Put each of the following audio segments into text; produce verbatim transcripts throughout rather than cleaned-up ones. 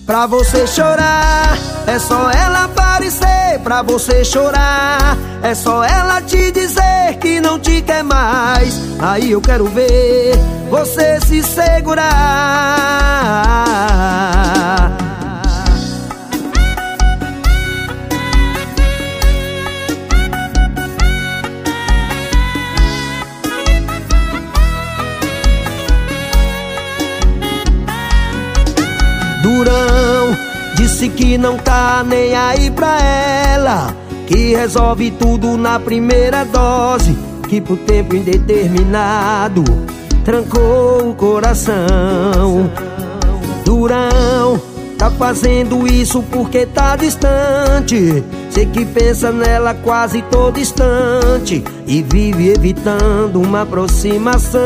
Pra você chorar, é só ela aparecer. Pra você chorar, é só ela te dizer que não te quer mais. Aí eu quero ver você se segurar. Durão disse que não tá nem aí pra ela, que resolve tudo na primeira dose, que pro tempo indeterminado trancou o coração. Durão tá fazendo isso porque tá distante. Sei que pensa nela quase todo instante e vive evitando uma aproximação.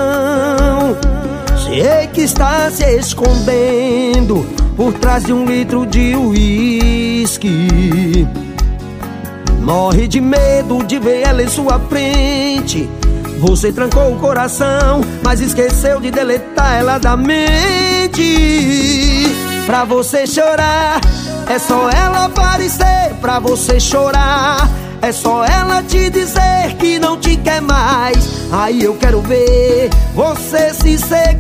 Sei que está se escondendo por trás de um litro de uísque. Morre de medo de ver ela em sua frente. Você trancou o coração, mas esqueceu de deletar ela da mente. Pra você chorar, é só ela aparecer. Pra você chorar, é só ela te dizer que não te quer mais. Aí eu quero ver você se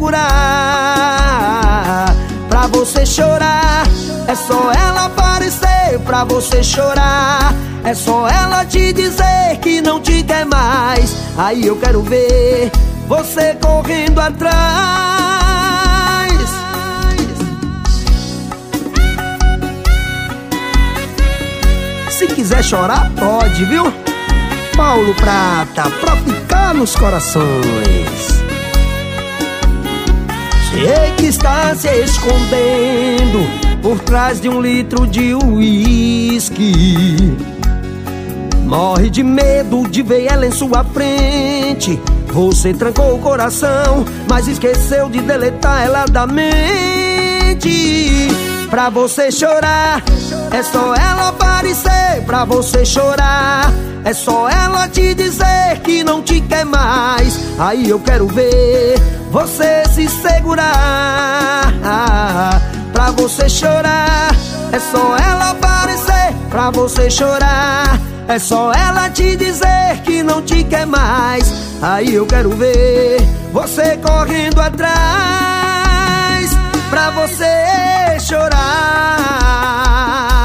segurar. Pra você chorar, é só ela aparecer. Pra você chorar, é só ela te dizer que não te quer mais. Aí eu quero ver você correndo atrás. Se quiser chorar, pode, viu? Paulo Prata, pra ficar nos corações. Sei que está se escondendo por trás de um litro de uísque. Morre de medo de ver ela em sua frente. Você trancou o coração, mas esqueceu de deletar ela da mente. Pra você chorar, é só ela aparecer. Pra você chorar, é só ela te dizer que não te quer mais. Aí eu quero ver você se segurar. Pra você chorar, é só ela aparecer. Pra você chorar, é só ela te dizer que não te quer mais. Aí eu quero ver você correndo atrás. Pra você chorar.